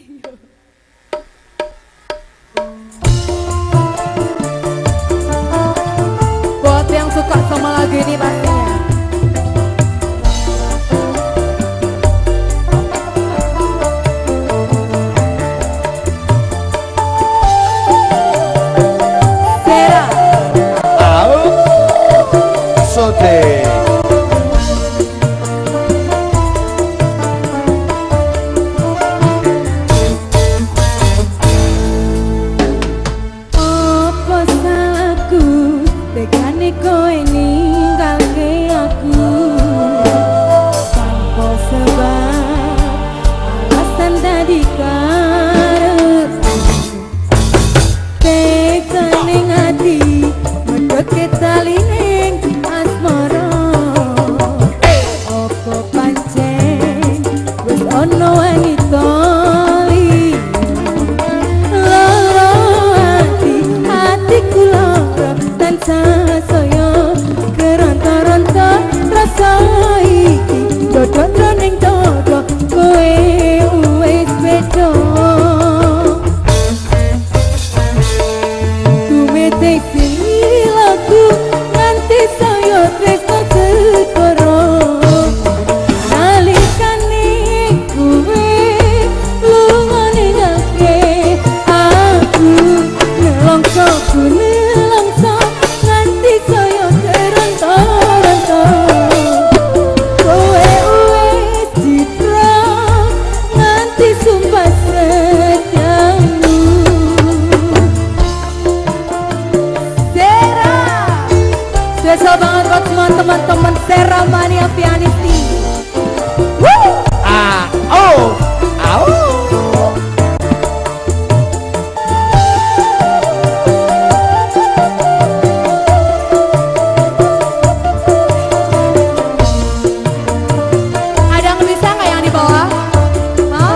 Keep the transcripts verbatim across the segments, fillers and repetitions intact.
Buat yang suka sama lagu ini pastinya. Spesial banget buat semua teman-teman Sera Mania Pianisti. Woo! Ah, oh, au. Ada yang bisa nggak yang di bawah? Hah?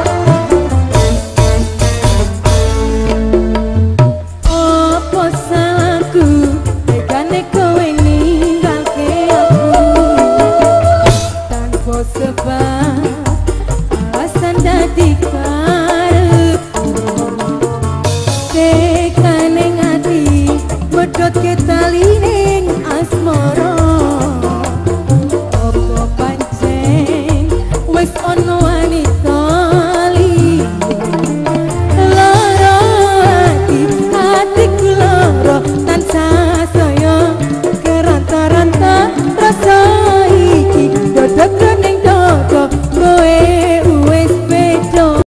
Apa salahku? Tegane kowe ninggalke aku tanpa sebab alasan dadi